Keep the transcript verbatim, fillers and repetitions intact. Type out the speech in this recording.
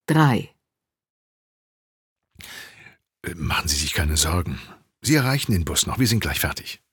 drei. Machen Sie sich keine Sorgen. Sie erreichen den Bus noch, wir sind gleich fertig.